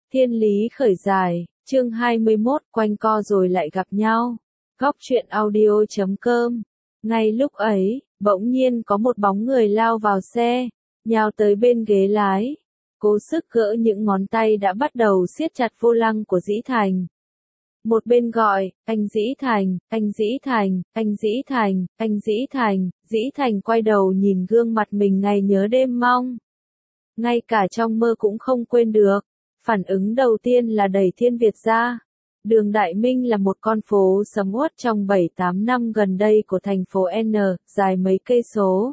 Thiên lý khởi dài, chương 21, quanh co rồi lại gặp nhau. Góc truyện audio.com. Ngay lúc ấy, bỗng nhiên có một bóng người lao vào xe, nhào tới bên ghế lái, cố sức gỡ những ngón tay đã bắt đầu siết chặt vô lăng của Dĩ Thành. Một bên gọi, anh Dĩ Thành, anh Dĩ Thành, anh Dĩ Thành, anh Dĩ Thành. Dĩ Thành quay đầu nhìn gương mặt mình ngày nhớ đêm mong. Ngay cả trong mơ cũng không quên được. Phản ứng đầu tiên là đẩy Thiên Việt ra. Đường Đại Minh là một con phố sầm uất trong 7-8 năm gần đây của thành phố N, dài mấy cây số.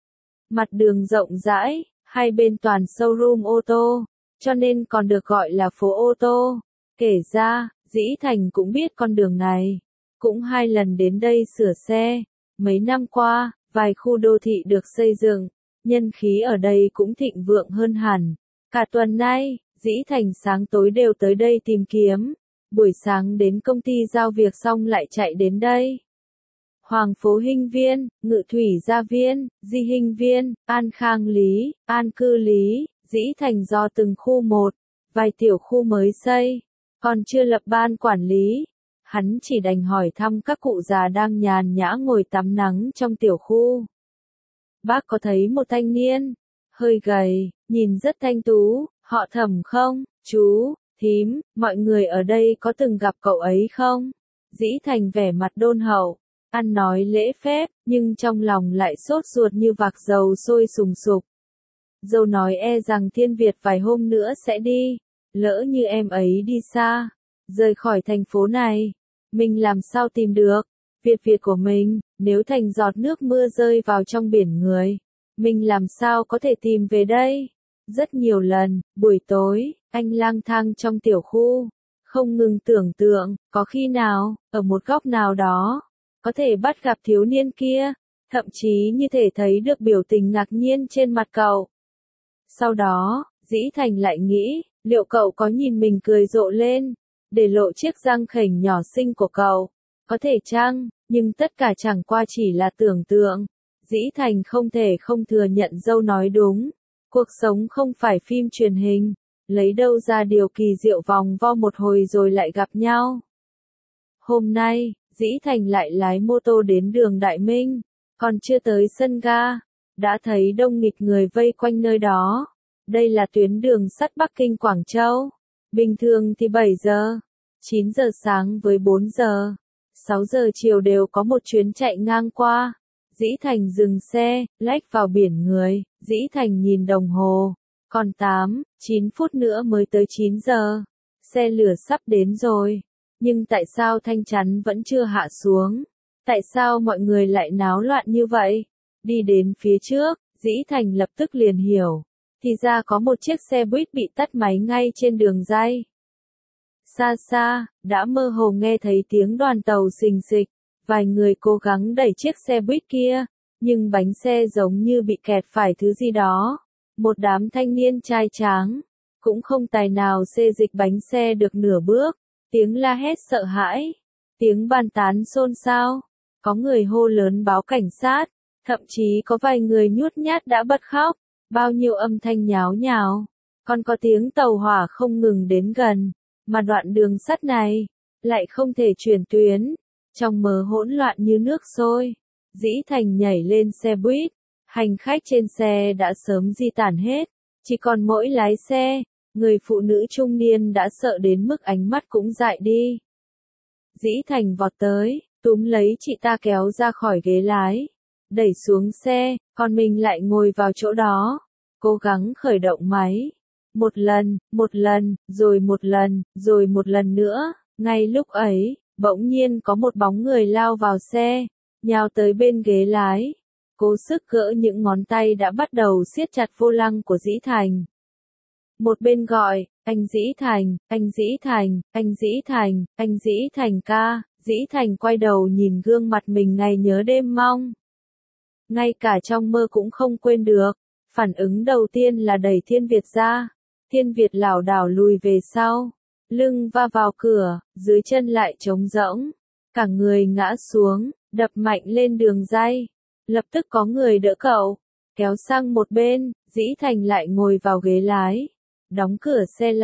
Mặt đường rộng rãi, hai bên toàn showroom ô tô, cho nên còn được gọi là phố ô tô. Kể ra, Dĩ Thành cũng biết con đường này, cũng 2 lần đến đây sửa xe. Mấy năm qua, vài khu đô thị được xây dựng, nhân khí ở đây cũng thịnh vượng hơn hẳn. Cả tuần nay, Dĩ Thành sáng tối đều tới đây tìm kiếm, buổi sáng đến công ty giao việc xong lại chạy đến đây. Hoàng Phố Hinh Viên, Ngự Thủy Gia Viên, Di Hinh Viên, An Khang Lý, An Cư Lý, Dĩ Thành do từng khu một, vài tiểu khu mới xây, còn chưa lập ban quản lý. Hắn chỉ đành hỏi thăm các cụ già đang nhàn nhã ngồi tắm nắng trong tiểu khu. Bác có thấy một thanh niên, hơi gầy, nhìn rất thanh tú, họ Thẩm không? Chú, thím, mọi người ở đây có từng gặp cậu ấy không? Dĩ Thành vẻ mặt đôn hậu, ăn nói lễ phép, nhưng trong lòng lại sốt ruột như vạc dầu sôi sùng sục. Dâu nói e rằng Thiên Việt vài hôm nữa sẽ đi, lỡ như em ấy đi xa, rời khỏi thành phố này, mình làm sao tìm được? Việt của mình, nếu thành giọt nước mưa rơi vào trong biển người, mình làm sao có thể tìm về đây? Rất nhiều lần, buổi tối, anh lang thang trong tiểu khu, không ngừng tưởng tượng, có khi nào, ở một góc nào đó, có thể bắt gặp thiếu niên kia, thậm chí như thể thấy được biểu tình ngạc nhiên trên mặt cậu. Sau đó, Dĩ Thành lại nghĩ, liệu cậu có nhìn mình cười rộ lên, để lộ chiếc răng khểnh nhỏ xinh của cậu? Có thể chăng, nhưng tất cả chẳng qua chỉ là tưởng tượng. Dĩ Thành không thể không thừa nhận dâu nói đúng. Cuộc sống không phải phim truyền hình, lấy đâu ra điều kỳ diệu vòng vo một hồi rồi lại gặp nhau. Hôm nay, Dĩ Thành lại lái mô tô đến đường Đại Minh, còn chưa tới sân ga, đã thấy đông nghịt người vây quanh nơi đó. Đây là tuyến đường sắt Bắc Kinh Quảng Châu. Bình thường thì 7 giờ, 9 giờ sáng với 4 giờ, 6 giờ chiều đều có một chuyến chạy ngang qua. Dĩ Thành dừng xe, lách vào biển người. Dĩ Thành nhìn đồng hồ, còn 8-9 phút nữa mới tới 9 giờ. Xe lửa sắp đến rồi. Nhưng tại sao thanh chắn vẫn chưa hạ xuống? Tại sao mọi người lại náo loạn như vậy? Đi đến phía trước, Dĩ Thành lập tức liền hiểu. Thì ra có một chiếc xe buýt bị tắt máy ngay trên đường ray. Xa xa, đã mơ hồ nghe thấy tiếng đoàn tàu xình xịch. Vài người cố gắng đẩy chiếc xe buýt kia, nhưng bánh xe giống như bị kẹt phải thứ gì đó. Một đám thanh niên trai tráng, cũng không tài nào xê dịch bánh xe được nửa bước. Tiếng la hét sợ hãi, tiếng bàn tán xôn xao, có người hô lớn báo cảnh sát, thậm chí có vài người nhút nhát đã bật khóc. Bao nhiêu âm thanh nháo nhào, còn có tiếng tàu hỏa không ngừng đến gần, mà đoạn đường sắt này lại không thể chuyển tuyến. Trong mớ hỗn loạn như nước sôi, Dĩ Thành nhảy lên xe buýt, hành khách trên xe đã sớm di tản hết, chỉ còn mỗi lái xe. Người phụ nữ trung niên đã sợ đến mức ánh mắt cũng dại đi. Dĩ Thành vọt tới, túm lấy chị ta kéo ra khỏi ghế lái, đẩy xuống xe, còn mình lại ngồi vào chỗ đó, cố gắng khởi động máy. Một lần, rồi một lần nữa. Ngay lúc ấy, bỗng nhiên có một bóng người lao vào xe, nhào tới bên ghế lái, cố sức gỡ những ngón tay đã bắt đầu siết chặt vô lăng của Dĩ Thành. Một bên gọi, anh Dĩ Thành, anh Dĩ Thành, anh Dĩ Thành, anh Dĩ Thành ca. Dĩ Thành quay đầu nhìn gương mặt mình ngày nhớ đêm mong. Ngay cả trong mơ cũng không quên được. Phản ứng đầu tiên là đẩy Thiên Việt ra. Thiên Việt lảo đảo lùi về sau, lưng va vào cửa, dưới chân lại trống rỗng. Cả người ngã xuống, đập mạnh lên đường ray. Lập tức có người đỡ cậu, kéo sang một bên. Dĩ Thành lại ngồi vào ghế lái, đóng cửa xe lại,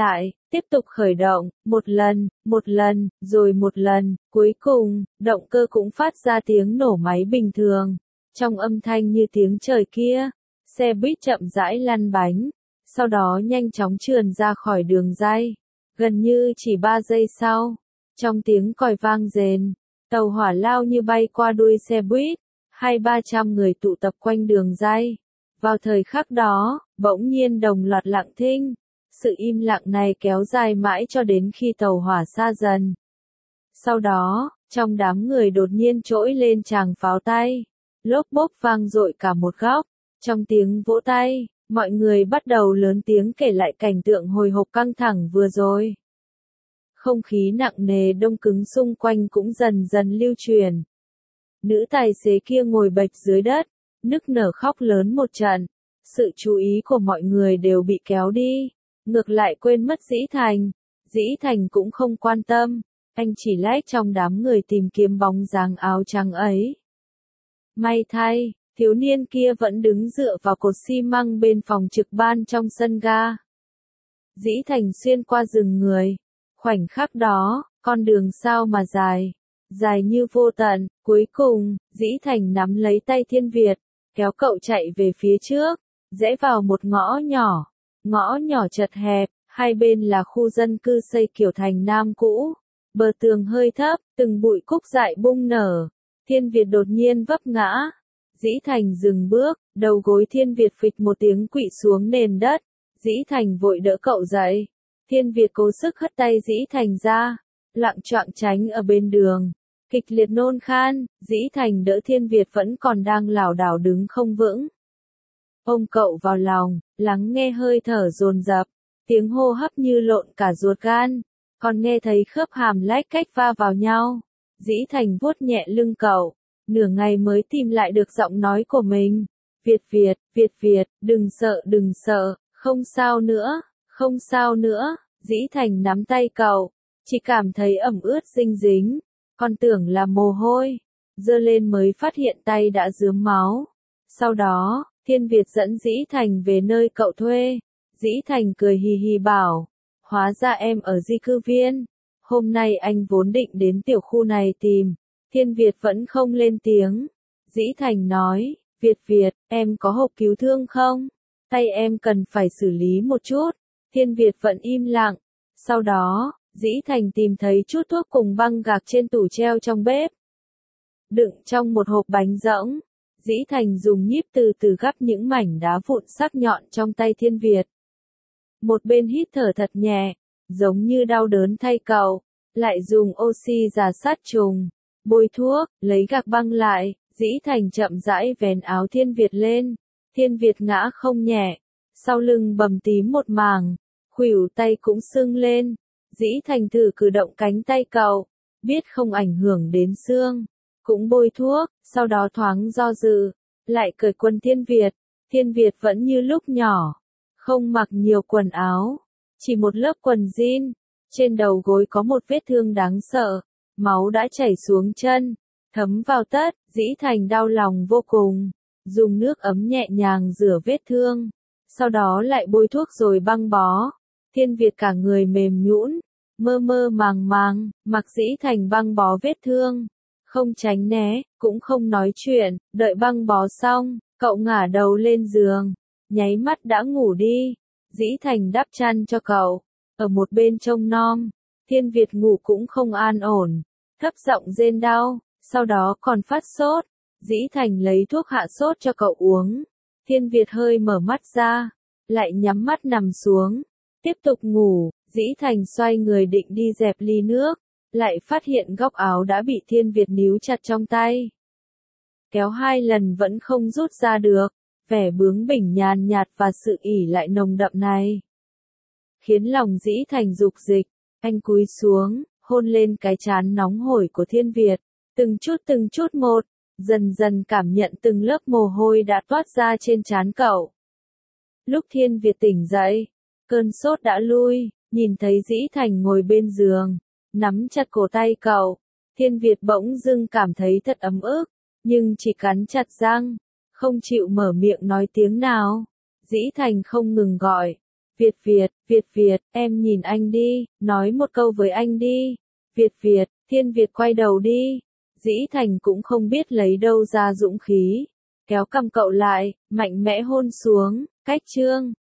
Tiếp tục khởi động, một lần, rồi một lần, cuối cùng, động cơ cũng phát ra tiếng nổ máy bình thường. Trong âm thanh như tiếng trời kia, xe buýt chậm rãi lăn bánh, sau đó nhanh chóng trườn ra khỏi đường ray. Gần như chỉ 3 giây sau, trong tiếng còi vang rền, tàu hỏa lao như bay qua đuôi xe buýt, 200-300 người tụ tập quanh đường ray. Vào thời khắc đó, bỗng nhiên đồng loạt lặng thinh. Sự im lặng này kéo dài mãi cho đến khi tàu hỏa xa dần. Sau đó, trong đám người đột nhiên trỗi lên tràng pháo tay. Lốp bốp vang dội cả một góc. Trong tiếng vỗ tay, mọi người bắt đầu lớn tiếng kể lại cảnh tượng hồi hộp căng thẳng vừa rồi. Không khí nặng nề đông cứng xung quanh cũng dần dần lưu truyền. Nữ tài xế kia ngồi bệt dưới đất, nức nở khóc lớn một trận. Sự chú ý của mọi người đều bị kéo đi. Ngược lại quên mất Dĩ Thành. Dĩ Thành cũng không quan tâm. Anh chỉ lách trong đám người tìm kiếm bóng dáng áo trắng ấy. May thay, thiếu niên kia vẫn đứng dựa vào cột xi măng bên phòng trực ban trong sân ga. Dĩ Thành xuyên qua rừng người. Khoảnh khắc đó, con đường sao mà dài. Dài như vô tận. Cuối cùng, Dĩ Thành nắm lấy tay Thiên Việt, kéo cậu chạy về phía trước, rẽ vào một ngõ nhỏ. Ngõ nhỏ chật hẹp, hai bên là khu dân cư xây kiểu thành Nam cũ. Bờ tường hơi thấp, từng bụi cúc dại bung nở. Thiên Việt đột nhiên vấp ngã. Dĩ Thành dừng bước, đầu gối Thiên Việt phịch một tiếng quỵ xuống nền đất. Dĩ Thành vội đỡ cậu dậy. Thiên Việt cố sức hất tay Dĩ Thành ra, lạng choạng tránh ở bên đường. Kịch liệt nôn khan, Dĩ Thành đỡ Thiên Việt vẫn còn đang lảo đảo đứng không vững. Ôm cậu vào lòng, lắng nghe hơi thở dồn dập, tiếng hô hấp như lộn cả ruột gan, còn nghe thấy khớp hàm lách cách va vào nhau. Dĩ Thành vuốt nhẹ lưng cậu, nửa ngày mới tìm lại được giọng nói của mình. Việt, đừng sợ, không sao nữa. Dĩ Thành nắm tay cậu, chỉ cảm thấy ẩm ướt dinh dính, còn tưởng là mồ hôi, giơ lên mới phát hiện tay đã rướm máu. Sau đó, Thiên Việt dẫn Dĩ Thành về nơi cậu thuê. Dĩ Thành cười hì hì bảo, hóa ra em ở di cư viên. Hôm nay anh vốn định đến tiểu khu này tìm. Thiên Việt vẫn không lên tiếng. Dĩ Thành nói, Việt, em có hộp cứu thương không? Tay em cần phải xử lý một chút. Thiên Việt vẫn im lặng. Sau đó, Dĩ Thành tìm thấy chút thuốc cùng băng gạc trên tủ treo trong bếp. Đựng trong một hộp bánh rỗng. Dĩ Thành dùng nhíp từ từ gắp những mảnh đá vụn sắc nhọn trong tay Thiên Việt. Một bên hít thở thật nhẹ, giống như đau đớn thay cậu, lại dùng oxy già sát trùng, bôi thuốc, lấy gạc băng lại. Dĩ Thành chậm rãi vén áo Thiên Việt lên. Thiên Việt ngã không nhẹ, sau lưng bầm tím một mảng, khuỷu tay cũng sưng lên. Dĩ Thành thử cử động cánh tay cậu, biết không ảnh hưởng đến xương, cũng bôi thuốc, sau đó thoáng do dự, lại cởi quần Thiên Việt. Thiên Việt vẫn như lúc nhỏ, không mặc nhiều quần áo, chỉ một lớp quần jean, trên đầu gối có một vết thương đáng sợ, máu đã chảy xuống chân, thấm vào tất. Dĩ Thành đau lòng vô cùng, dùng nước ấm nhẹ nhàng rửa vết thương, sau đó lại bôi thuốc rồi băng bó. Thiên Việt cả người mềm nhũn, mơ mơ màng màng, mặc Dĩ Thành băng bó vết thương, không tránh né, cũng không nói chuyện. Đợi băng bó xong, cậu ngả đầu lên giường, nháy mắt đã ngủ đi. Dĩ Thành đắp chăn cho cậu, ở một bên trông nom. Thiên Việt ngủ cũng không an ổn, thấp giọng rên đau, sau đó còn phát sốt. Dĩ Thành lấy thuốc hạ sốt cho cậu uống. Thiên Việt hơi mở mắt ra, lại nhắm mắt nằm xuống, tiếp tục ngủ. Dĩ Thành xoay người định đi dẹp ly nước, lại phát hiện góc áo đã bị Thiên Việt níu chặt trong tay. Kéo 2 lần vẫn không rút ra được, vẻ bướng bỉnh nhàn nhạt và sự ỷ lại nồng đậm này khiến lòng Dĩ Thành dục dịch. Anh cúi xuống, hôn lên cái trán nóng hổi của Thiên Việt, từng chút một, dần dần cảm nhận từng lớp mồ hôi đã toát ra trên trán cậu. Lúc Thiên Việt tỉnh dậy, cơn sốt đã lui, nhìn thấy Dĩ Thành ngồi bên giường, nắm chặt cổ tay cậu. Thiên Việt bỗng dưng cảm thấy thật ấm ức, nhưng chỉ cắn chặt răng, không chịu mở miệng nói tiếng nào. Dĩ Thành không ngừng gọi, Việt, em nhìn anh đi, nói một câu với anh đi. Việt, Thiên Việt quay đầu đi. Dĩ Thành cũng không biết lấy đâu ra dũng khí. Kéo cằm cậu lại, mạnh mẽ hôn xuống, cách Trương